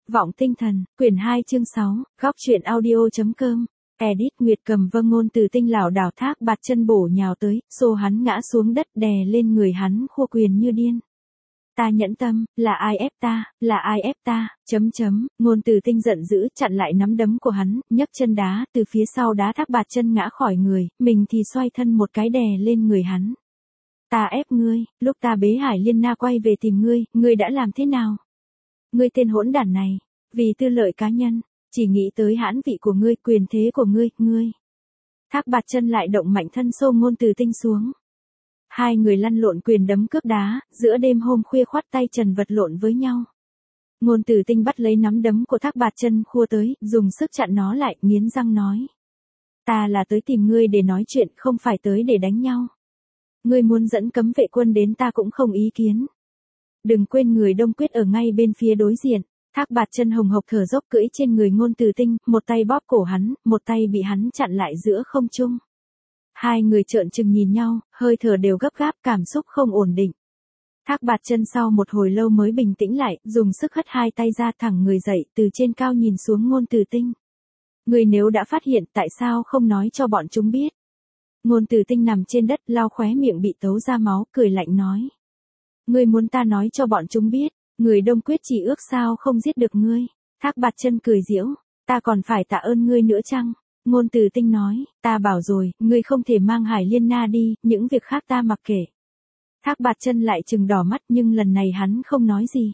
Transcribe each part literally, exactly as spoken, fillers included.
Vọng tinh thần, quyển hai chương sáu, góc truyện audio.com. Edit Nguyệt Cầm vâng ngôn từ tinh lảo đảo Thác Bạt Chân bổ nhào tới, xô hắn ngã xuống đất đè lên người hắn khua quyền như điên. Ta nhẫn tâm, là ai ép ta, là ai ép ta, chấm chấm, ngôn từ tinh giận dữ chặn lại nắm đấm của hắn, nhấc chân đá, từ phía sau đá Thác Bạt Chân ngã khỏi người, mình thì xoay thân một cái đè lên người hắn. Ta ép ngươi, lúc ta bế Hải Liên Na quay về tìm ngươi, ngươi đã làm thế nào? Ngươi tên hỗn đản này, vì tư lợi cá nhân, chỉ nghĩ tới hãn vị của ngươi, quyền thế của ngươi, ngươi. Thác Bạt Chân lại động mạnh thân xô ngôn từ tinh xuống. Hai người lăn lộn quyền đấm cước đá, giữa đêm hôm khuya khoát tay trần vật lộn với nhau. Ngôn từ tinh bắt lấy nắm đấm của Thác Bạt Chân khua tới, dùng sức chặn nó lại, nghiến răng nói. Ta là tới tìm ngươi để nói chuyện, không phải tới để đánh nhau. Ngươi muốn dẫn cấm vệ quân đến ta cũng không ý kiến. Đừng quên người Đông Quyết ở ngay bên phía đối diện. Thác Bạt Chân hồng hộc thở dốc cưỡi trên người ngôn từ tinh, một tay bóp cổ hắn, một tay bị hắn chặn lại giữa không trung. Hai người trợn trừng nhìn nhau, hơi thở đều gấp gáp, cảm xúc không ổn định. Thác Bạt Chân sau một hồi lâu mới bình tĩnh lại, dùng sức hất hai tay ra thẳng người dậy, từ trên cao nhìn xuống ngôn từ tinh. Người nếu đã phát hiện, tại sao không nói cho bọn chúng biết? Ngôn từ tinh nằm trên đất, lau khóe miệng bị tấu ra máu, cười lạnh nói. Ngươi muốn ta nói cho bọn chúng biết, người Đông Quyết chỉ ước sao không giết được ngươi. Thác Bạt Chân cười giễu, ta còn phải tạ ơn ngươi nữa chăng? Ngôn từ tinh nói, ta bảo rồi, ngươi không thể mang Hải Liên Na đi, những việc khác ta mặc kệ. Thác Bạt Chân lại trừng đỏ mắt nhưng lần này hắn không nói gì.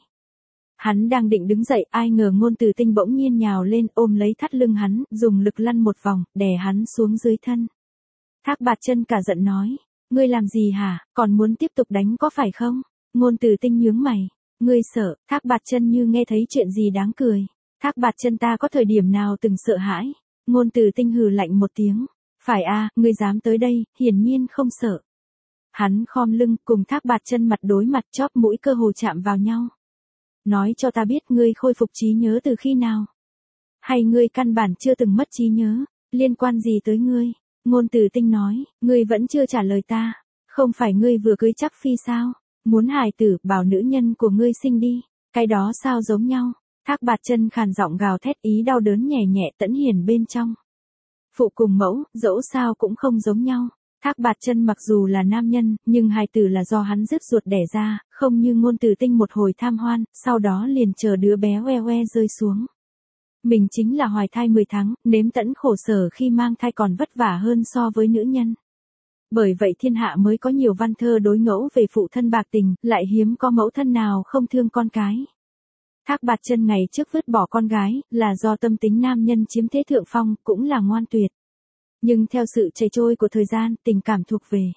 Hắn đang định đứng dậy, ai ngờ ngôn từ tinh bỗng nhiên nhào lên ôm lấy thắt lưng hắn, dùng lực lăn một vòng, đè hắn xuống dưới thân. Thác Bạt Chân cả giận nói, ngươi làm gì hả, còn muốn tiếp tục đánh có phải không? Ngôn từ tinh nhướng mày, ngươi sợ? Thác Bạt Chân như nghe thấy chuyện gì đáng cười. Thác Bạt Chân ta có thời điểm nào từng sợ hãi? Ngôn từ tinh hừ lạnh một tiếng, phải a, ngươi dám tới đây, hiển nhiên không sợ. Hắn khom lưng cùng Thác Bạt Chân mặt đối mặt, chóp mũi cơ hồ chạm vào nhau. Nói cho ta biết ngươi khôi phục trí nhớ từ khi nào? Hay ngươi căn bản chưa từng mất trí nhớ, liên quan gì tới ngươi? Ngôn từ tinh nói, ngươi vẫn chưa trả lời ta, không phải ngươi vừa cưới chắc phi sao? Muốn hài tử, bảo nữ nhân của ngươi sinh đi, cái đó sao giống nhau? Thác Bạt Chân khàn giọng gào thét, ý đau đớn nhẹ nhẹ tẫn hiền bên trong. Phụ cùng mẫu, dẫu sao cũng không giống nhau. Thác Bạt Chân mặc dù là nam nhân, nhưng hài tử là do hắn rứt ruột đẻ ra, không như ngôn từ tinh một hồi tham hoan, sau đó liền chờ đứa bé oe oe rơi xuống. Mình chính là hoài thai mười tháng, nếm tẫn khổ sở khi mang thai còn vất vả hơn so với nữ nhân. Bởi vậy thiên hạ mới có nhiều văn thơ đối ngẫu về phụ thân bạc tình, lại hiếm có mẫu thân nào không thương con cái. Thác Bạt Chân ngày trước vứt bỏ con gái, là do tâm tính nam nhân chiếm thế thượng phong, cũng là ngoan tuyệt. Nhưng theo sự chảy trôi của thời gian, tình cảm thuộc về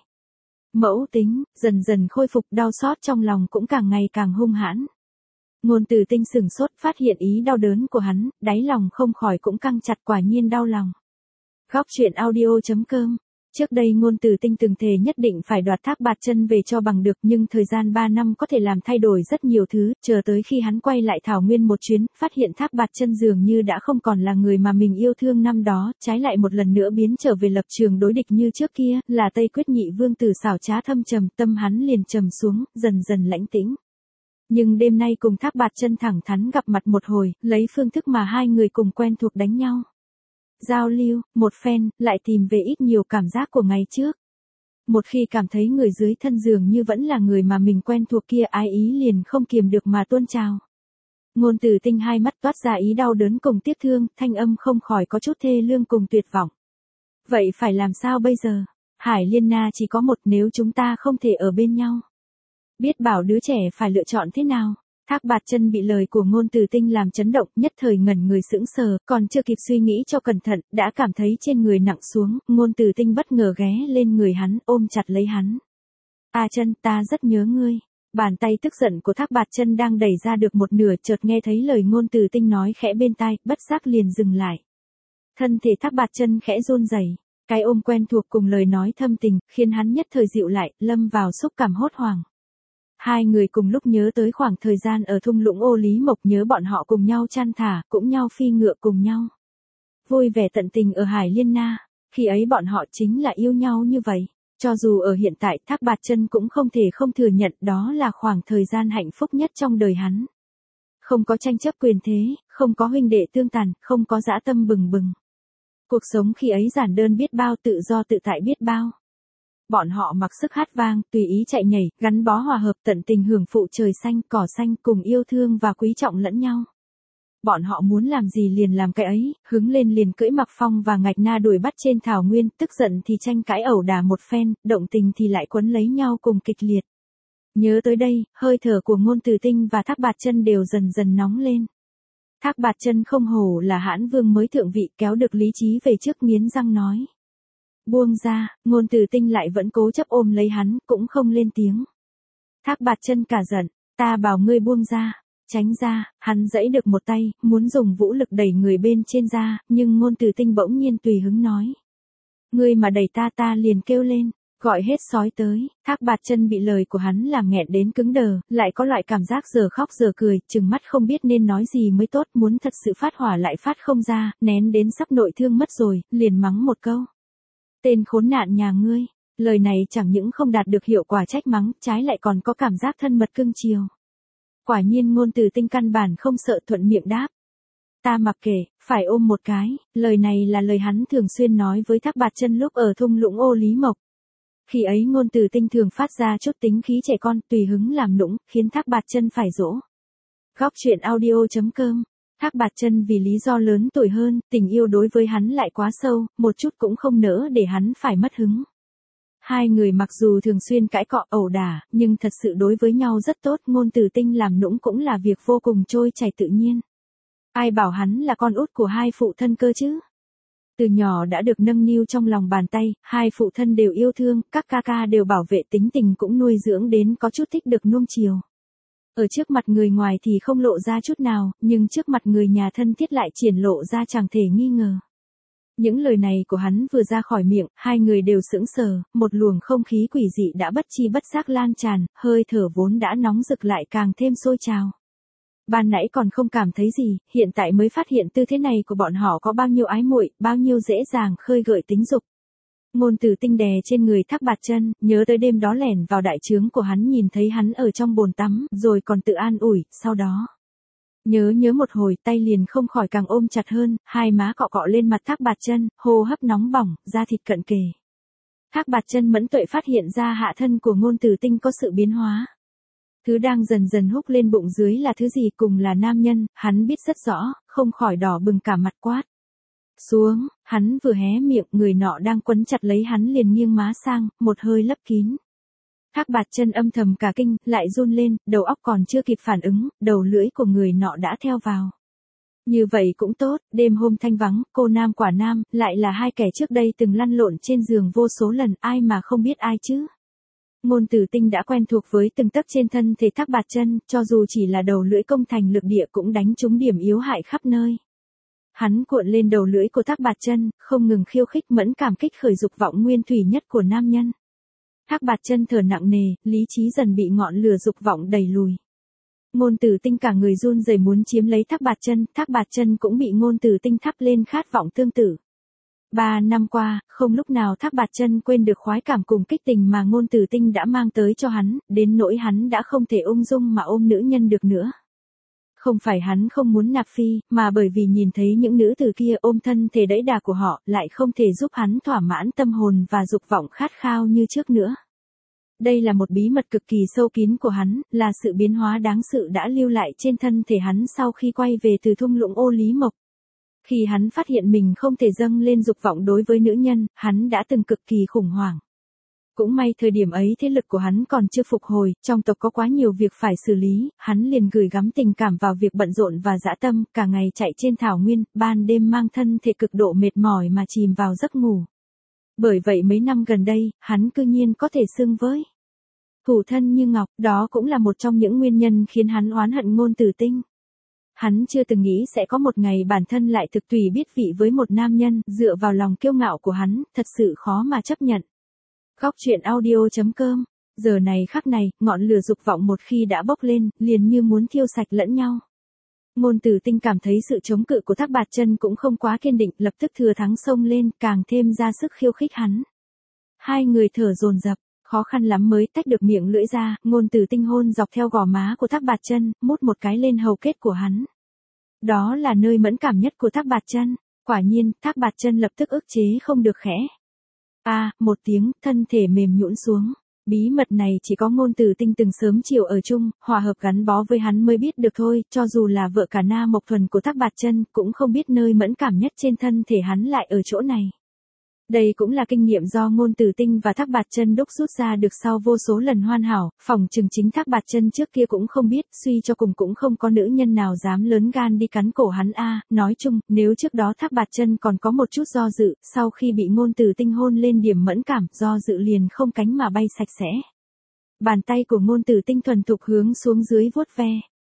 mẫu tính, dần dần khôi phục, đau xót trong lòng cũng càng ngày càng hung hãn. Ngôn từ tinh sửng sốt phát hiện ý đau đớn của hắn, đáy lòng không khỏi cũng căng chặt, quả nhiên đau lòng. Góc truyện audio.com. Trước đây ngôn từ tinh từng thề nhất định phải đoạt Thác Bạt Chân về cho bằng được, nhưng thời gian ba năm có thể làm thay đổi rất nhiều thứ, chờ tới khi hắn quay lại Thảo Nguyên một chuyến, phát hiện Thác Bạt Chân dường như đã không còn là người mà mình yêu thương năm đó, trái lại một lần nữa biến trở về lập trường đối địch như trước kia, là Tây Quyết nhị vương tử xảo trá thâm trầm, tâm hắn liền trầm xuống, dần dần lãnh tĩnh. Nhưng đêm nay cùng Thác Bạt Chân thẳng thắn gặp mặt một hồi, lấy phương thức mà hai người cùng quen thuộc đánh nhau. Giao lưu, một phen, lại tìm về ít nhiều cảm giác của ngày trước. Một khi cảm thấy người dưới thân giường như vẫn là người mà mình quen thuộc kia, ái ý liền không kiềm được mà tuôn trào. Ngôn từ tinh hai mắt toát ra ý đau đớn cùng tiếc thương, thanh âm không khỏi có chút thê lương cùng tuyệt vọng. Vậy phải làm sao bây giờ? Hải Liên Na chỉ có một, nếu chúng ta không thể ở bên nhau. Biết bảo đứa trẻ phải lựa chọn thế nào? Thác Bạt Chân bị lời của ngôn từ tinh làm chấn động, nhất thời ngẩn người sững sờ, còn chưa kịp suy nghĩ cho cẩn thận, đã cảm thấy trên người nặng xuống, ngôn từ tinh bất ngờ ghé lên người hắn, ôm chặt lấy hắn. A Chân, ta rất nhớ ngươi. Bàn tay tức giận của Thác Bạt Chân đang đẩy ra được một nửa, chợt nghe thấy lời ngôn từ tinh nói khẽ bên tai, bất giác liền dừng lại. Thân thể Thác Bạt Chân khẽ run rẩy, cái ôm quen thuộc cùng lời nói thâm tình, khiến hắn nhất thời dịu lại, lâm vào xúc cảm hốt hoảng. Hai người cùng lúc nhớ tới khoảng thời gian ở thung lũng Ô Lý Mộc, nhớ bọn họ cùng nhau chăn thả, cũng nhau phi ngựa cùng nhau. Vui vẻ tận tình ở Hải Liên Na, khi ấy bọn họ chính là yêu nhau như vậy. Cho dù ở hiện tại, Thác Bạt Chân cũng không thể không thừa nhận đó là khoảng thời gian hạnh phúc nhất trong đời hắn. không có tranh chấp quyền thế, không có huynh đệ tương tàn, không có dã tâm bừng bừng. Cuộc sống khi ấy giản đơn biết bao, tự do tự tại biết bao. Bọn họ mặc sức hát vang, tùy ý chạy nhảy, gắn bó hòa hợp, tận tình hưởng phụ trời xanh, cỏ xanh, cùng yêu thương và quý trọng lẫn nhau. Bọn họ muốn làm gì liền làm cái ấy, hứng lên liền cưỡi mặc phong và ngạch na đuổi bắt trên thảo nguyên, tức giận thì tranh cãi ẩu đả một phen, động tình thì lại quấn lấy nhau cùng kịch liệt. Nhớ tới đây, hơi thở của Ngôn Từ Tinh và Thác Bạt Chân đều dần dần nóng lên. Thác Bạt Chân không hổ là hãn vương mới thượng vị, kéo được lý trí về trước, nghiến răng nói. Buông ra, Ngôn Từ Tinh lại vẫn cố chấp ôm lấy hắn, cũng không lên tiếng. Thác Bạt Chân cả giận, ta bảo ngươi buông ra, tránh ra, hắn giãy được một tay, muốn dùng vũ lực đẩy người bên trên ra, nhưng Ngôn Từ Tinh bỗng nhiên tùy hứng nói. Ngươi mà đẩy ta ta liền kêu lên, gọi hết sói tới. Thác Bạt Chân bị lời của hắn làm nghẹn đến cứng đờ, lại có loại cảm giác giờ khóc giờ cười, trừng mắt không biết nên nói gì mới tốt, muốn thật sự phát hỏa lại phát không ra, nén đến sắp nội thương mất rồi, liền mắng một câu. Tên khốn nạn nhà ngươi, lời này chẳng những không đạt được hiệu quả trách mắng, trái lại còn có cảm giác thân mật cưng chiều. Quả nhiên Ngôn Từ Tinh căn bản không sợ, thuận miệng đáp. Ta mặc kệ, phải ôm một cái, lời này là lời hắn thường xuyên nói với Thác Bạt Chân lúc ở thung lũng Ô Lý Mộc. Khi ấy Ngôn Từ Tinh thường phát ra chút tính khí trẻ con, tùy hứng làm nũng, khiến Thác Bạt Chân phải dỗ. Góc truyện audio chấm com. Thác Bạt Chân vì lý do lớn tuổi hơn, tình yêu đối với hắn lại quá sâu, một chút cũng không nỡ để hắn phải mất hứng. Hai người mặc dù thường xuyên cãi cọ ẩu đả, nhưng thật sự đối với nhau rất tốt, Ngôn Từ Tinh làm nũng cũng là việc vô cùng trôi chảy tự nhiên. Ai bảo hắn là con út của hai phụ thân cơ chứ? Từ nhỏ đã được nâng niu trong lòng bàn tay, hai phụ thân đều yêu thương, các ca ca đều bảo vệ, tính tình cũng nuôi dưỡng đến có chút thích được nuông chiều. Ở trước mặt người ngoài thì không lộ ra chút nào, nhưng trước mặt người nhà thân thiết lại triển lộ ra chẳng thể nghi ngờ. Những lời này của hắn vừa ra khỏi miệng, hai người đều sững sờ, một luồng không khí quỷ dị đã bất chi bất giác lan tràn, hơi thở vốn đã nóng rực lại càng thêm sôi trào. Ban nãy còn không cảm thấy gì, hiện tại mới phát hiện tư thế này của bọn họ có bao nhiêu ái muội, bao nhiêu dễ dàng khơi gợi tính dục. Ngôn Từ Tinh đè trên người Thác Bạt Chân, nhớ tới đêm đó lẻn vào đại trướng của hắn nhìn thấy hắn ở trong bồn tắm, rồi còn tự an ủi, sau đó. Nhớ nhớ một hồi, tay liền không khỏi càng ôm chặt hơn, hai má cọ cọ lên mặt Thác Bạt Chân, hô hấp nóng bỏng, da thịt cận kề. Thác Bạt Chân mẫn tuệ phát hiện ra hạ thân của Ngôn Từ Tinh có sự biến hóa. Thứ đang dần dần húc lên bụng dưới là thứ gì, cùng là nam nhân, hắn biết rất rõ, không khỏi đỏ bừng cả mặt, quát. Xuống, hắn vừa hé miệng, người nọ đang quấn chặt lấy hắn liền nghiêng má sang, một hơi lấp kín. Thác Bạt Chân âm thầm cả kinh, lại run lên, đầu óc còn chưa kịp phản ứng, đầu lưỡi của người nọ đã theo vào. Như vậy cũng tốt, đêm hôm thanh vắng, cô nam quả nam, lại là hai kẻ trước đây từng lăn lộn trên giường vô số lần, ai mà không biết ai chứ. Ngôn Từ Tinh đã quen thuộc với từng tấc trên thân thể Thác Bạt Chân, cho dù chỉ là đầu lưỡi công thành lược địa cũng đánh trúng điểm yếu hại khắp nơi. Hắn cuộn lên đầu lưỡi của Thác Bạt Chân, không ngừng khiêu khích, mẫn cảm kích khởi dục vọng nguyên thủy nhất của nam nhân. Thác Bạt Chân thở nặng nề, lý trí dần bị ngọn lửa dục vọng đẩy lùi. Ngôn Từ Tinh cả người run rẩy muốn chiếm lấy Thác Bạt Chân, Thác Bạt Chân cũng bị Ngôn Từ Tinh thắp lên khát vọng tương tự. Ba năm qua, không lúc nào Thác Bạt Chân quên được khoái cảm cùng kích tình mà Ngôn Từ Tinh đã mang tới cho hắn, đến nỗi hắn đã không thể ung dung mà ôm nữ nhân được nữa. Không phải hắn không muốn nạp phi, mà bởi vì nhìn thấy những nữ tử kia ôm thân thể đẫy đà của họ, lại không thể giúp hắn thỏa mãn tâm hồn và dục vọng khát khao như trước nữa. Đây là một bí mật cực kỳ sâu kín của hắn, là sự biến hóa đáng sợ đã lưu lại trên thân thể hắn sau khi quay về từ thung lũng Ô Lý Mộc. Khi hắn phát hiện mình không thể dâng lên dục vọng đối với nữ nhân, hắn đã từng cực kỳ khủng hoảng. Cũng may thời điểm ấy thế lực của hắn còn chưa phục hồi, trong tộc có quá nhiều việc phải xử lý, hắn liền gửi gắm tình cảm vào việc bận rộn và dã tâm, cả ngày chạy trên thảo nguyên, ban đêm mang thân thể cực độ mệt mỏi mà chìm vào giấc ngủ. Bởi vậy mấy năm gần đây, hắn cư nhiên có thể xưng với thủ thân như ngọc, đó cũng là một trong những nguyên nhân khiến hắn oán hận Ngôn Từ Tinh. Hắn chưa từng nghĩ sẽ có một ngày bản thân lại thực tùy biết vị với một nam nhân, dựa vào lòng kiêu ngạo của hắn, thật sự khó mà chấp nhận. Góc truyện audio chấm com. Giờ này khắc này, ngọn lửa dục vọng một khi đã bốc lên, liền như muốn thiêu sạch lẫn nhau. Ngôn Từ Tinh cảm thấy sự chống cự của Thác Bạt Chân cũng không quá kiên định, lập tức thừa thắng xông lên, càng thêm ra sức khiêu khích hắn. Hai người thở dồn dập, khó khăn lắm mới tách được miệng lưỡi ra, Ngôn Tử Tinh hôn dọc theo gò má của Thác Bạt Chân, mút một cái lên hầu kết của hắn. Đó là nơi mẫn cảm nhất của Thác Bạt Chân. Quả nhiên, Thác Bạt Chân lập tức ức chế không được khẽ. A, à, một tiếng, thân thể mềm nhũn xuống. Bí mật này chỉ có Ngôn Tử Tinh từng sớm chiều ở chung, hòa hợp gắn bó với hắn mới biết được thôi, cho dù là vợ cả Na Mộc Thuần của Thác Bạt Chân, cũng không biết nơi mẫn cảm nhất trên thân thể hắn lại ở chỗ này. Đây cũng là kinh nghiệm do Ngôn Tử Tinh và Thác Bạt Chân đúc rút ra được sau vô số lần hoàn hảo, phỏng chừng chính Thác Bạt Chân trước kia cũng không biết, suy cho cùng cũng không có nữ nhân nào dám lớn gan đi cắn cổ hắn a. À, nói chung, nếu trước đó Thác Bạt Chân còn có một chút do dự, sau khi bị Ngôn Tử Tinh hôn lên điểm mẫn cảm, do dự liền không cánh mà bay sạch sẽ. Bàn tay của Ngôn Tử Tinh thuần thục hướng xuống dưới vuốt ve.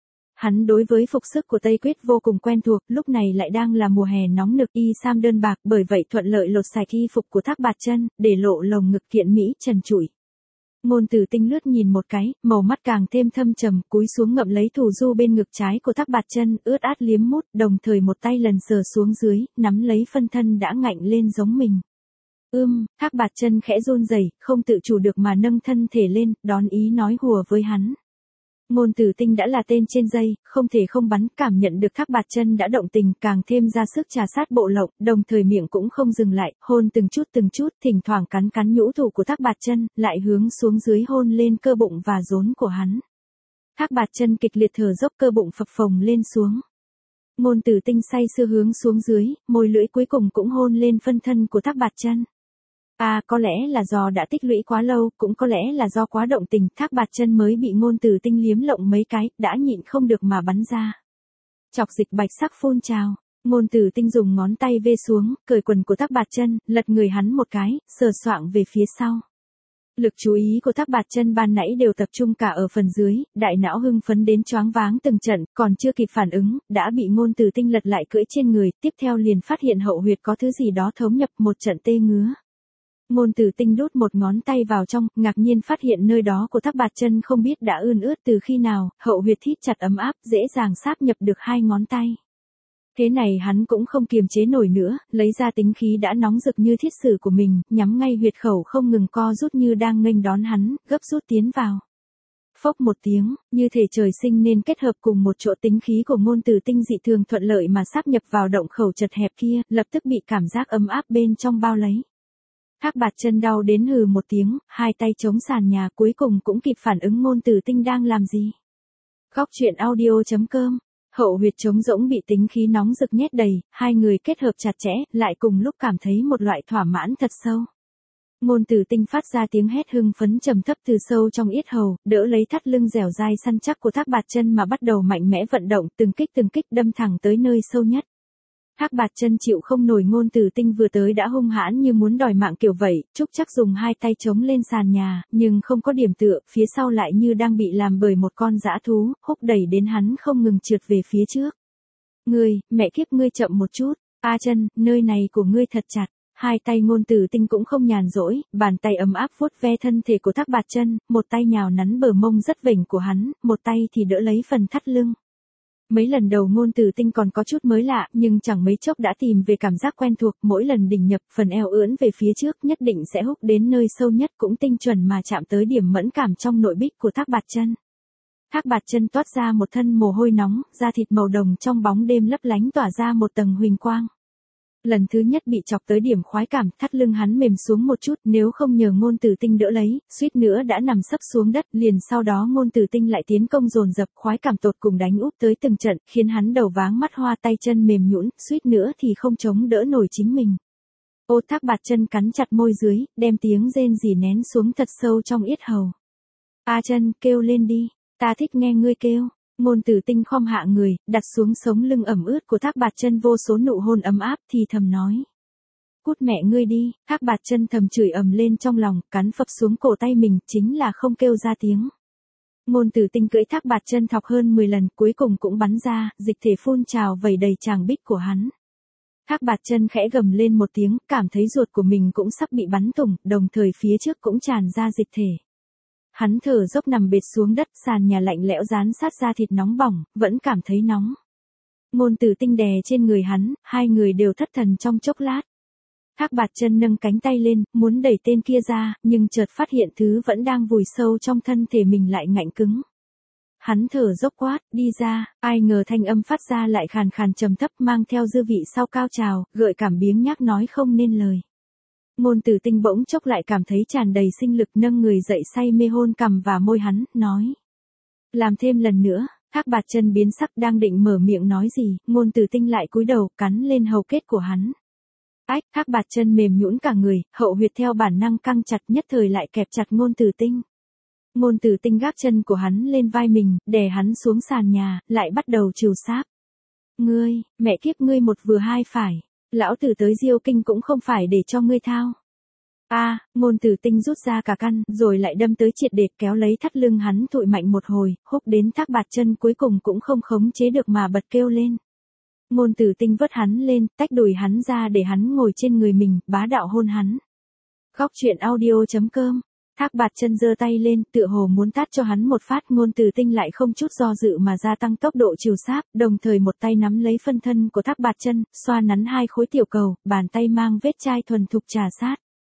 Hắn đối với phục sức của Tây Quyết vô cùng quen thuộc, lúc này lại đang là mùa hè nóng nực, y sam đơn bạc, bởi vậy thuận lợi lột sạch y phục của Thác Bạt Chân, để lộ lồng ngực kiện mỹ trần trụi. Ngôn Tử Tinh lướt nhìn một cái, màu mắt càng thêm thâm trầm, cúi xuống ngậm lấy thủ du bên ngực trái của Thác Bạt Chân, ướt át liếm mút, đồng thời một tay lần sờ xuống dưới, nắm lấy phân thân đã ngạnh lên giống mình. Ưm, Thác Bạt Chân khẽ run rẩy, không tự chủ được mà nâng thân thể lên, đón ý nói hùa với hắn. Ngôn Tử Tinh đã là tên trên dây, không thể không bắn, cảm nhận được Thác Bạt Chân đã động tình, càng thêm ra sức trà sát bộ lộng, đồng thời miệng cũng không dừng lại, hôn từng chút từng chút, thỉnh thoảng cắn cắn nhũ thủ của Thác Bạt Chân, lại hướng xuống dưới hôn lên cơ bụng và rốn của hắn. Thác Bạt Chân kịch liệt thở dốc, cơ bụng phập phồng lên xuống. Ngôn Tử Tinh say sưa hướng xuống dưới, môi lưỡi cuối cùng cũng hôn lên phân thân của Thác Bạt Chân. À, có lẽ là do đã tích lũy quá lâu, cũng có lẽ là do quá động tình, Thác Bạt Chân mới bị Ngôn Tử Tinh liếm lộng mấy cái, đã nhịn không được mà bắn ra. Chọc dịch bạch sắc phun trào, Ngôn Tử Tinh dùng ngón tay vê xuống, cởi quần của Thác Bạt Chân, lật người hắn một cái, sờ soạng về phía sau. Lực chú ý của Thác Bạt Chân ban nãy đều tập trung cả ở phần dưới, đại não hưng phấn đến choáng váng từng trận, còn chưa kịp phản ứng, đã bị Ngôn Tử Tinh lật lại cưỡi trên người, tiếp theo liền phát hiện hậu huyệt có thứ gì đó thấm nhập, một trận tê ngứa. Ngôn Tử Tinh đút một ngón tay vào trong, ngạc nhiên phát hiện nơi đó của Thác Bạt Chân không biết đã ươn ướt từ khi nào, hậu huyệt thít chặt ấm áp, dễ dàng sáp nhập được hai ngón tay. Thế này hắn cũng không kiềm chế nổi nữa, lấy ra tính khí đã nóng rực như thiết sử của mình, nhắm ngay huyệt khẩu không ngừng co rút như đang nghênh đón hắn, gấp rút tiến vào. Phốc một tiếng, như thể trời sinh nên kết hợp cùng một chỗ, tính khí của Ngôn Tử Tinh dị thường thuận lợi mà sáp nhập vào động khẩu chật hẹp kia, lập tức bị cảm giác ấm áp bên trong bao lấy. Thác Bạt Chân đau đến hừ một tiếng, hai tay chống sàn nhà, cuối cùng cũng kịp phản ứng Ngôn Tử Tinh đang làm gì. Góc truyện audio chấm com. Hậu huyệt trống rỗng bị tính khí nóng rực nhét đầy, hai người kết hợp chặt chẽ, lại cùng lúc cảm thấy một loại thỏa mãn thật sâu. Ngôn Tử Tinh phát ra tiếng hét hưng phấn trầm thấp từ sâu trong yết hầu, đỡ lấy thắt lưng dẻo dai săn chắc của Thác Bạt Chân mà bắt đầu mạnh mẽ vận động, từng kích từng kích đâm thẳng tới nơi sâu nhất. Thác Bạt Chân chịu không nổi Ngôn Tử Tinh vừa tới đã hung hãn như muốn đòi mạng kiểu vậy, Trúc Chắc dùng hai tay chống lên sàn nhà, nhưng không có điểm tựa, phía sau lại như đang bị làm bởi một con dã thú, húc đẩy đến hắn không ngừng trượt về phía trước. Ngươi, mẹ kiếp ngươi chậm một chút, A Chân, nơi này của ngươi thật chặt. Hai tay Ngôn Tử Tinh cũng không nhàn rỗi, bàn tay ấm áp vuốt ve thân thể của Thác Bạt Chân, một tay nhào nắn bờ mông rất vểnh của hắn, một tay thì đỡ lấy phần thắt lưng. Mấy lần đầu Ngôn Tử Tinh còn có chút mới lạ, nhưng chẳng mấy chốc đã tìm về cảm giác quen thuộc, mỗi lần đỉnh nhập, phần eo ưỡn về phía trước nhất định sẽ húc đến nơi sâu nhất, cũng tinh chuẩn mà chạm tới điểm mẫn cảm trong nội bích của Thác Bạt Chân. Thác Bạt Chân toát ra một thân mồ hôi nóng, da thịt màu đồng trong bóng đêm lấp lánh tỏa ra một tầng huỳnh quang. Lần thứ nhất bị chọc tới điểm khoái cảm, thắt lưng hắn mềm xuống một chút, nếu không nhờ Ngôn Tử Tinh đỡ lấy, suýt nữa đã nằm sấp xuống đất, liền sau đó Ngôn Tử Tinh lại tiến công dồn dập, khoái cảm tột cùng đánh úp tới từng trận, khiến hắn đầu váng mắt hoa, tay chân mềm nhũn, suýt nữa thì không chống đỡ nổi chính mình. Ô, Thác Bạt Chân cắn chặt môi dưới, đem tiếng rên rỉ nén xuống thật sâu trong yết hầu. A Chân, kêu lên đi, ta thích nghe ngươi kêu. Ngôn Tử Tinh khom hạ người, đặt xuống sống lưng ẩm ướt của Thác Bạt Chân vô số nụ hôn ấm áp, thì thầm nói. Cút mẹ ngươi đi, Thác Bạt Chân thầm chửi ầm lên trong lòng, cắn phập xuống cổ tay mình, chính là không kêu ra tiếng. Ngôn Tử Tinh cưỡi Thác Bạt Chân thọc hơn mười lần, cuối cùng cũng bắn ra, dịch thể phun trào vẩy đầy tràng bích của hắn. Thác Bạt Chân khẽ gầm lên một tiếng, cảm thấy ruột của mình cũng sắp bị bắn thủng, đồng thời phía trước cũng tràn ra dịch thể. Hắn thở dốc nằm bệt xuống đất, sàn nhà lạnh lẽo dán sát da thịt nóng bỏng, vẫn cảm thấy nóng. Ngôn Tử Tinh đè trên người hắn, hai người đều thất thần trong chốc lát. Thác Bạt Chân nâng cánh tay lên, muốn đẩy tên kia ra, nhưng chợt phát hiện thứ vẫn đang vùi sâu trong thân thể mình lại ngạnh cứng. Hắn thở dốc quát, đi ra, ai ngờ thanh âm phát ra lại khàn khàn trầm thấp mang theo dư vị sau cao trào, gợi cảm biếng nhác nói không nên lời. Ngôn Tử Tinh bỗng chốc lại cảm thấy tràn đầy sinh lực nâng người dậy say mê hôn cằm và môi hắn, nói. Làm thêm lần nữa, Thác Bạt Chân biến sắc đang định mở miệng nói gì, Ngôn Tử Tinh lại cúi đầu cắn lên hầu kết của hắn. Ách, Thác Bạt Chân mềm nhũn cả người, hậu huyệt theo bản năng căng chặt nhất thời lại kẹp chặt Ngôn Tử Tinh. Ngôn Tử Tinh gác chân của hắn lên vai mình, đè hắn xuống sàn nhà, lại bắt đầu trìu sáp. Ngươi, mẹ kiếp ngươi một vừa hai phải, lão tử tới Diêu Kinh cũng không phải để cho ngươi thao. A, à, Ngôn Tử Tinh rút ra cả căn, rồi lại đâm tới triệt để kéo lấy thắt lưng hắn thụi mạnh một hồi, húc đến Thác Bạt Chân cuối cùng cũng không khống chế được mà bật kêu lên. Ngôn Tử Tinh vớt hắn lên, tách đùi hắn ra để hắn ngồi trên người mình, bá đạo hôn hắn. Góc truyện audio chấm com. Thác Bạt Chân giơ tay lên, tựa hồ muốn tát cho hắn một phát, Ngôn Tử Tinh lại không chút do dự mà gia tăng tốc độ trìu sáp, đồng thời một tay nắm lấy phân thân của Thác Bạt Chân, xoa nắn hai khối tiểu cầu, bàn tay mang vết chai thuần thục trà sát.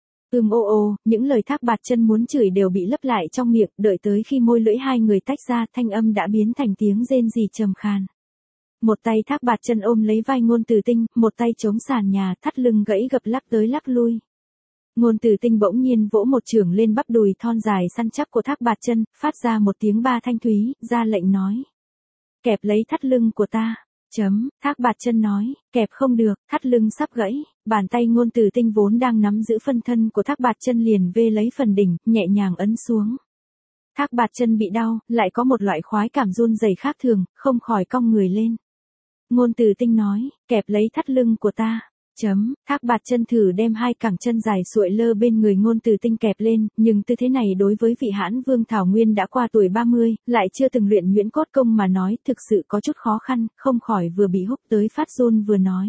Ừm ô ô, những lời Thác Bạt Chân muốn chửi đều bị lấp lại trong miệng, đợi tới khi môi lưỡi hai người tách ra, thanh âm đã biến thành tiếng rên rỉ trầm khàn. Một tay Thác Bạt Chân ôm lấy vai Ngôn Tử Tinh, một tay chống sàn nhà, thắt lưng gãy gập lắc tới lắc lui. Ngôn Tử Tinh bỗng nhiên vỗ một chưởng lên bắp đùi thon dài săn chắc của Thác Bạt Chân, phát ra một tiếng ba thanh thúy, ra lệnh nói. Kẹp lấy thắt lưng của ta. Chấm, Thác Bạt Chân nói, kẹp không được, thắt lưng sắp gãy, bàn tay Ngôn Tử Tinh vốn đang nắm giữ phân thân của Thác Bạt Chân liền vê lấy phần đỉnh, nhẹ nhàng ấn xuống. Thác Bạt Chân bị đau, lại có một loại khoái cảm run rẩy khác thường, không khỏi cong người lên. Ngôn Tử Tinh nói, kẹp lấy thắt lưng của ta. Chấm, Thác Bạt Chân thử đem hai cẳng chân dài xuội lơ bên người Ngôn Tử Tinh kẹp lên, nhưng tư thế này đối với vị hãn vương Thảo Nguyên đã qua tuổi ba mươi, lại chưa từng luyện nhuyễn cốt công mà nói, thực sự có chút khó khăn, không khỏi vừa bị húc tới phát run vừa nói.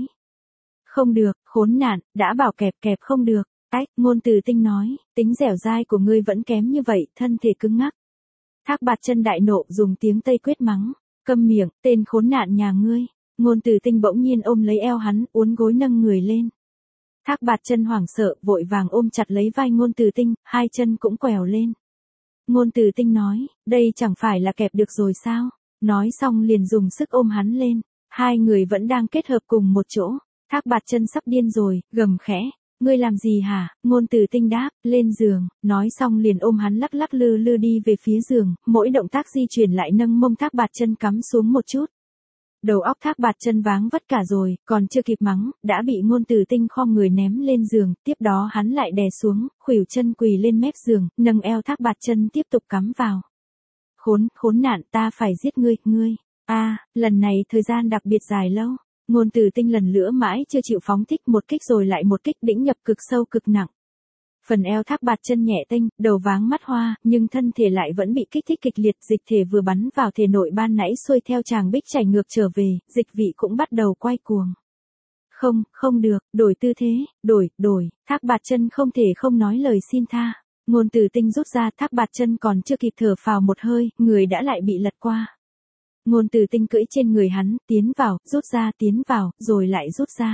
Không được, khốn nạn, đã bảo kẹp kẹp không được. Ách, Ngôn Tử Tinh nói, tính dẻo dai của ngươi vẫn kém như vậy, thân thể cứng ngắc. Thác Bạt Chân đại nộ dùng tiếng Tây quyết mắng, câm miệng, tên khốn nạn nhà ngươi. Ngôn Tử Tinh bỗng nhiên ôm lấy eo hắn, uốn gối nâng người lên. Thác Bạt Chân hoảng sợ, vội vàng ôm chặt lấy vai Ngôn Tử Tinh, hai chân cũng quèo lên. Ngôn Tử Tinh nói, đây chẳng phải là kẹp được rồi sao? Nói xong liền dùng sức ôm hắn lên. Hai người vẫn đang kết hợp cùng một chỗ. Thác Bạt Chân sắp điên rồi, gầm khẽ. Ngươi làm gì hả? Ngôn Tử Tinh đáp, lên giường, nói xong liền ôm hắn lắc lắc lư lư đi về phía giường, mỗi động tác di chuyển lại nâng mông Thác Bạt Chân cắm xuống một chút. Đầu óc Thác Bạt Chân váng vất cả rồi, còn chưa kịp mắng, đã bị Ngôn Tử Tinh khom người ném lên giường, tiếp đó hắn lại đè xuống, khuỷu chân quỳ lên mép giường, nâng eo Thác Bạt Chân tiếp tục cắm vào. Khốn, khốn nạn, ta phải giết ngươi, ngươi. A, à, lần này thời gian đặc biệt dài lâu. Ngôn Tử Tinh lần nữa mãi chưa chịu phóng thích, một kích rồi lại một kích đĩnh nhập cực sâu cực nặng. Phần eo Thác Bạt Chân nhẹ tênh, đầu váng mắt hoa, nhưng thân thể lại vẫn bị kích thích kịch liệt, dịch thể vừa bắn vào thể nội ban nãy xuôi theo tràng bích chảy ngược trở về, dịch vị cũng bắt đầu quay cuồng. Không, không được, đổi tư thế, đổi, đổi, Thác Bạt Chân không thể không nói lời xin tha. Ngôn Tử Tinh rút ra, Thác Bạt Chân còn chưa kịp thở phào một hơi, người đã lại bị lật qua. Ngôn Tử Tinh cưỡi trên người hắn, tiến vào, rút ra, tiến vào, rồi lại rút ra.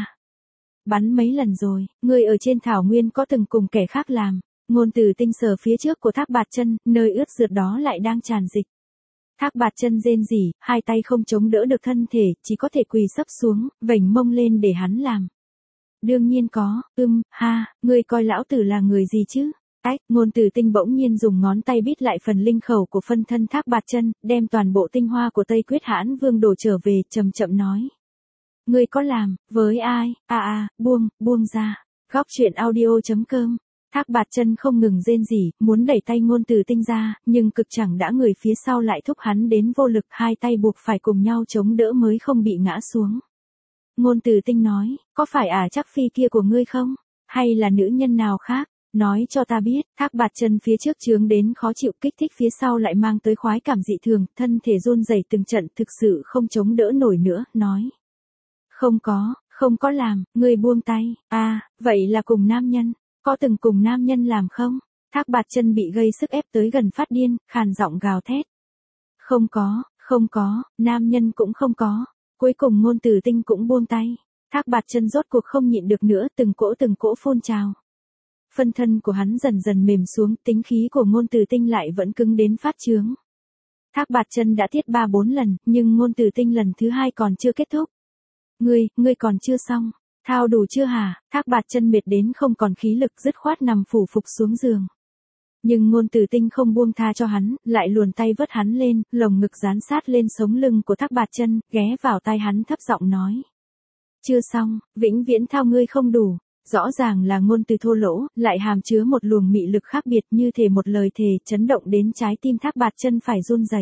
Bắn mấy lần rồi, ngươi ở trên thảo nguyên có từng cùng kẻ khác làm. Ngôn Tử Tinh sờ phía trước của Thác Bạt Chân, nơi ướt rượt đó lại đang tràn dịch. Thác Bạt Chân rên rỉ, hai tay không chống đỡ được thân thể, chỉ có thể quỳ sấp xuống, vểnh mông lên để hắn làm. Đương nhiên có, ưm, ha, ngươi coi lão tử là người gì chứ? Ách, Ngôn Tử Tinh bỗng nhiên dùng ngón tay bít lại phần linh khẩu của phân thân Thác Bạt Chân, đem toàn bộ tinh hoa của Tây Quyết Hãn Vương đổ trở về, chậm chậm nói. Ngươi có làm, với ai? A à, a, à, buông, buông ra. Góc truyện audio chấm com. Thác Bạt Chân không ngừng rên rỉ, muốn đẩy tay Ngôn Tử Tinh ra, nhưng cực chẳng đã người phía sau lại thúc hắn đến vô lực, hai tay buộc phải cùng nhau chống đỡ mới không bị ngã xuống. Ngôn Tử Tinh nói, có phải ả Trác Phi kia của ngươi không? Hay là nữ nhân nào khác? Nói cho ta biết. Thác Bạt Chân phía trước chướng đến khó chịu, kích thích phía sau lại mang tới khoái cảm dị thường, thân thể run rẩy từng trận, thực sự không chống đỡ nổi nữa, nói. Không có, không có làm, ngươi buông tay. A, à, vậy là cùng nam nhân, có từng cùng nam nhân làm không? Thác Bạt Chân bị gây sức ép tới gần phát điên, khàn giọng gào thét. Không có, không có, nam nhân cũng không có. Cuối cùng Ngôn Tử Tinh cũng buông tay. Thác Bạt Chân rốt cuộc không nhịn được nữa, từng cỗ từng cỗ phun trào. Phân thân của hắn dần dần mềm xuống, tính khí của Ngôn Từ Tinh lại vẫn cứng đến phát chướng. Thác Bạt Chân đã tiết ba bốn lần, nhưng Ngôn Từ Tinh lần thứ hai còn chưa kết thúc. Ngươi, ngươi còn chưa xong, thao đủ chưa hả? Thác Bạt Chân mệt đến không còn khí lực, dứt khoát nằm phủ phục xuống giường. Nhưng Ngôn Từ Tinh không buông tha cho hắn, lại luồn tay vớt hắn lên, lồng ngực dán sát lên sống lưng của Thác Bạt Chân, ghé vào tai hắn thấp giọng nói. Chưa xong, vĩnh viễn thao ngươi không đủ. Rõ ràng là ngôn từ thô lỗ, lại hàm chứa một luồng mị lực khác biệt, như thể một lời thề, chấn động đến trái tim Thác Bạt Chân phải run rẩy.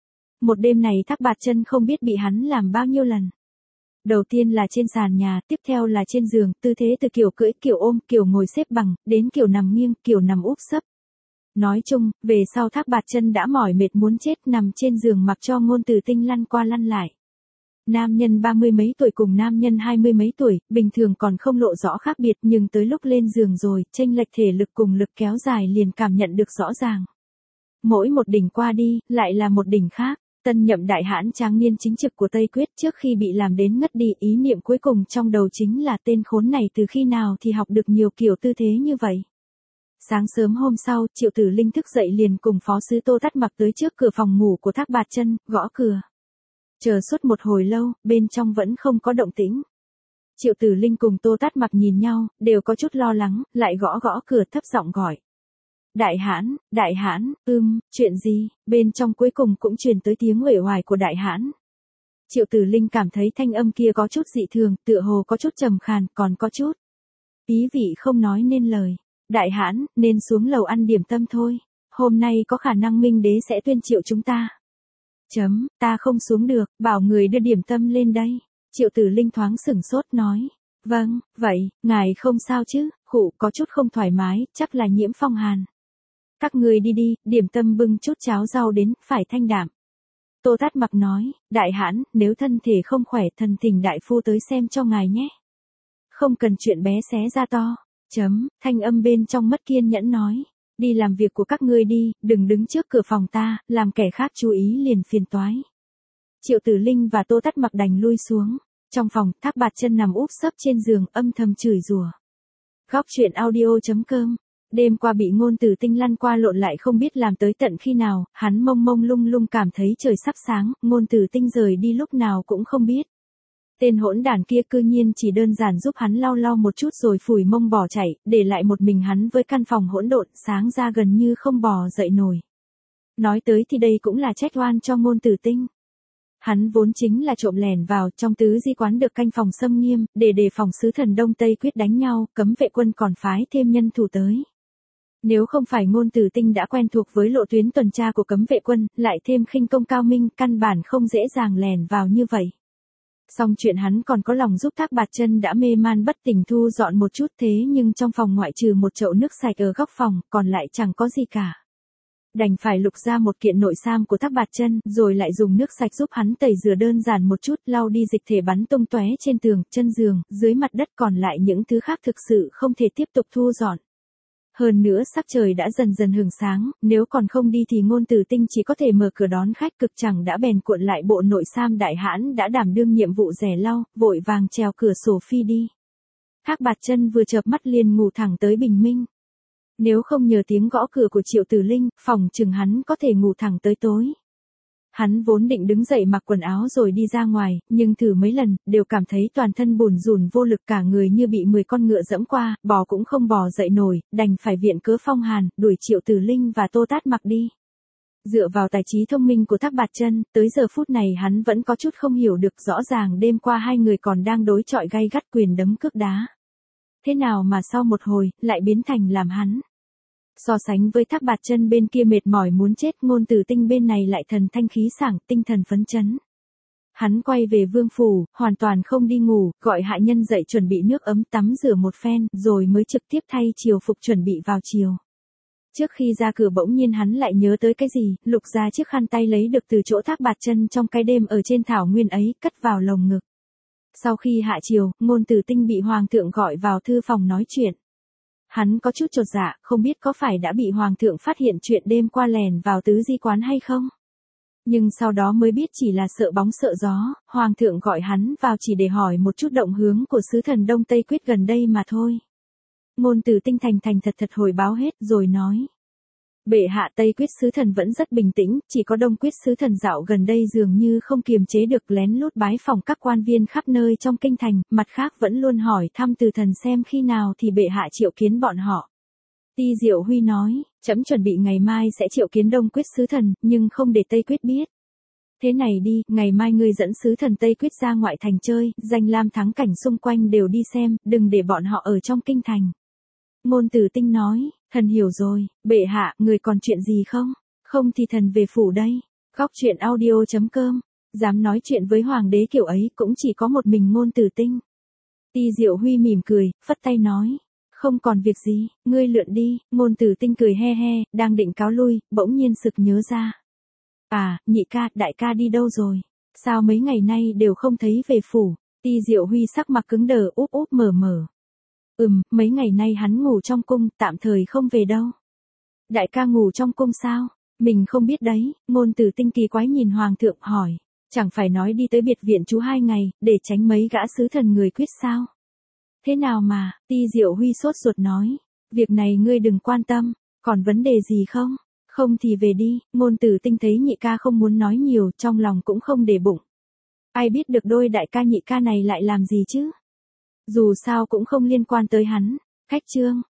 Một đêm này Thác Bạt Chân không biết bị hắn làm bao nhiêu lần. Đầu tiên là trên sàn nhà, tiếp theo là trên giường, tư thế từ kiểu cưỡi, kiểu ôm, kiểu ngồi xếp bằng, đến kiểu nằm nghiêng, kiểu nằm úp sấp. Nói chung, về sau Thác Bạt Chân đã mỏi mệt muốn chết, nằm trên giường mặc cho Ngôn Từ Tinh lăn qua lăn lại. Nam nhân ba mươi mấy tuổi cùng nam nhân hai mươi mấy tuổi, bình thường còn không lộ rõ khác biệt, nhưng tới lúc lên giường rồi, chênh lệch thể lực cùng lực kéo dài liền cảm nhận được rõ ràng. Mỗi một đỉnh qua đi, lại là một đỉnh khác. Tân nhậm đại hãn tráng niên chính trực của Tây Quyết trước khi bị làm đến ngất đi, ý niệm cuối cùng trong đầu chính là tên khốn này từ khi nào thì học được nhiều kiểu tư thế như vậy. Sáng sớm hôm sau, Triệu Tử Linh thức dậy liền cùng phó sứ Tô Tát Mặc tới trước cửa phòng ngủ của Thác Bạt Chân, gõ cửa. Chờ suốt một hồi lâu, bên trong vẫn không có động tĩnh. Triệu Tử Linh cùng Tô Tát Mặc nhìn nhau, đều có chút lo lắng, lại gõ gõ cửa thấp giọng gọi. Đại hãn, đại hãn, ưm, chuyện gì? Bên trong cuối cùng cũng truyền tới tiếng uể oải của đại hãn. Triệu Tử Linh cảm thấy thanh âm kia có chút dị thường, tựa hồ có chút trầm khàn, còn có chút ý vị không nói nên lời. Đại hãn, nên xuống lầu ăn điểm tâm thôi. Hôm nay có khả năng Minh Đế sẽ tuyên triệu chúng ta. Chấm, ta không xuống được, bảo người đưa điểm tâm lên đây. Triệu Tử Linh thoáng sửng sốt nói. Vâng, vậy, ngài không sao chứ? Khụ có chút không thoải mái, chắc là nhiễm phong hàn. Các người đi đi, điểm tâm bưng chút cháo rau đến, phải thanh đạm. Tô Tát Mặc nói, đại hãn, nếu thân thể không khỏe, thần thỉnh đại phu tới xem cho ngài nhé. Không cần chuyện bé xé ra to. Chấm, thanh âm bên trong mất kiên nhẫn nói. Đi làm việc của các ngươi đi, đừng đứng trước cửa phòng ta, làm kẻ khác chú ý liền phiền toái. Triệu Tử Linh và Tô Tát Mặc đành lui xuống. Trong phòng, Thác Bạt Chân nằm úp sấp trên giường, âm thầm chửi rủa. Góc truyện audio chấm com. Đêm qua bị Ngôn Từ Tinh lăn qua lộn lại không biết làm tới tận khi nào, hắn mông mông lung lung cảm thấy trời sắp sáng, Ngôn Từ Tinh rời đi lúc nào cũng không biết. Tên hỗn đản kia cư nhiên chỉ đơn giản giúp hắn lau lau một chút rồi phủi mông bỏ chạy, để lại một mình hắn với căn phòng hỗn độn, sáng ra gần như không bò dậy nổi. Nói tới thì đây cũng là trách oan cho Ngôn Từ Tinh. Hắn vốn chính là trộm lẻn vào, trong tứ di quán được canh phòng xâm nghiêm, để đề phòng sứ thần Đông Tây Quyết đánh nhau, cấm vệ quân còn phái thêm nhân thủ tới. Nếu không phải Ngôn Từ Tinh đã quen thuộc với lộ tuyến tuần tra của cấm vệ quân, lại thêm khinh công cao minh, căn bản không dễ dàng lẻn vào như vậy. Xong chuyện hắn còn có lòng giúp Thác Bạt Chân đã mê man bất tỉnh thu dọn một chút, thế nhưng trong phòng ngoại trừ một chậu nước sạch ở góc phòng, còn lại chẳng có gì cả. Đành phải lục ra một kiện nội sam của Thác Bạt Chân, rồi lại dùng nước sạch giúp hắn tẩy rửa đơn giản một chút, lau đi dịch thể bắn tung tóe trên tường, chân giường, dưới mặt đất, còn lại những thứ khác thực sự không thể tiếp tục thu dọn. Hơn nữa sắc trời đã dần dần hửng sáng, nếu còn không đi thì Ngôn Từ Tinh chỉ có thể mở cửa đón khách, cực chẳng đã bèn cuộn lại bộ nội sam đại hãn đã đảm đương nhiệm vụ rẻ lau, vội vàng trèo cửa sổ phi đi. Thác Bạt Chân vừa chợp mắt liền ngủ thẳng tới bình minh. Nếu không nhờ tiếng gõ cửa của Triệu Tử Linh, phòng chừng hắn có thể ngủ thẳng tới tối. Hắn vốn định đứng dậy mặc quần áo rồi đi ra ngoài, nhưng thử mấy lần, đều cảm thấy toàn thân bùn rùn vô lực, cả người như bị mười con ngựa dẫm qua, bò cũng không bò dậy nổi, đành phải viện cớ phong hàn, đuổi Triệu Tử Linh và Tô Tát Mặc đi. Dựa vào tài trí thông minh của Thác Bạt Chân, tới giờ phút này hắn vẫn có chút không hiểu được, rõ ràng đêm qua hai người còn đang đối chọi gay gắt quyền đấm cước đá. Thế nào mà sau một hồi, lại biến thành làm hắn. So sánh với Thác Bạt Chân bên kia mệt mỏi muốn chết, Ngôn Từ Tinh bên này lại thần thanh khí sảng, tinh thần phấn chấn. Hắn quay về vương phủ, hoàn toàn không đi ngủ, gọi hạ nhân dậy chuẩn bị nước ấm tắm rửa một phen, rồi mới trực tiếp thay triều phục chuẩn bị vào triều. Trước khi ra cửa bỗng nhiên hắn lại nhớ tới cái gì, lục ra chiếc khăn tay lấy được từ chỗ Thác Bạt Chân trong cái đêm ở trên thảo nguyên ấy, cất vào lồng ngực. Sau khi hạ triều, Ngôn Từ Tinh bị hoàng thượng gọi vào thư phòng nói chuyện. Hắn có chút chột dạ, không biết có phải đã bị hoàng thượng phát hiện chuyện đêm qua lèn vào tứ di quán hay không. Nhưng sau đó mới biết chỉ là sợ bóng sợ gió, hoàng thượng gọi hắn vào chỉ để hỏi một chút động hướng của sứ thần Đông Tây Quyết gần đây mà thôi. Ngôn Từ Tinh thành thành thật thật hồi báo hết rồi nói. Bệ hạ Tây Quyết sứ thần vẫn rất bình tĩnh, chỉ có Đông Quyết sứ thần dạo gần đây dường như không kiềm chế được lén lút bái phỏng các quan viên khắp nơi trong kinh thành, mặt khác vẫn luôn hỏi thăm từ thần xem khi nào thì bệ hạ triệu kiến bọn họ. Ti Diệu Huy nói, trẫm chuẩn bị ngày mai sẽ triệu kiến Đông Quyết sứ thần, nhưng không để Tây Quyết biết. Thế này đi, ngày mai ngươi dẫn sứ thần Tây Quyết ra ngoại thành chơi, danh lam thắng cảnh xung quanh đều đi xem, đừng để bọn họ ở trong kinh thành. Ngôn Từ Tinh nói, thần hiểu rồi, bệ hạ, người còn chuyện gì không? Không thì thần về phủ đây. Góc truyện audio chấm com, dám nói chuyện với hoàng đế kiểu ấy cũng chỉ có một mình Ngôn Từ Tinh. Ti Diệu Huy mỉm cười, phất tay nói. Không còn việc gì, ngươi lượn đi. Ngôn Từ Tinh cười he he, đang định cáo lui, bỗng nhiên sực nhớ ra. À, nhị ca, đại ca đi đâu rồi? Sao mấy ngày nay đều không thấy về phủ? Ti Diệu Huy sắc mặt cứng đờ úp úp mở mở. Ừm, mấy ngày nay hắn ngủ trong cung, tạm thời không về đâu. Đại ca ngủ trong cung sao? Mình không biết đấy. Ngôn Từ Tinh kỳ quái nhìn hoàng thượng hỏi. Chẳng phải nói đi tới biệt viện chú hai ngày, để tránh mấy gã sứ thần người Quyết sao? Thế nào mà, Ti Diệu Huy sốt ruột nói. Việc này ngươi đừng quan tâm, còn vấn đề gì không? Không thì về đi. Ngôn Từ Tinh thấy nhị ca không muốn nói nhiều, trong lòng cũng không để bụng. Ai biết được đôi đại ca nhị ca này lại làm gì chứ? Dù sao cũng không liên quan tới hắn. Khách trương,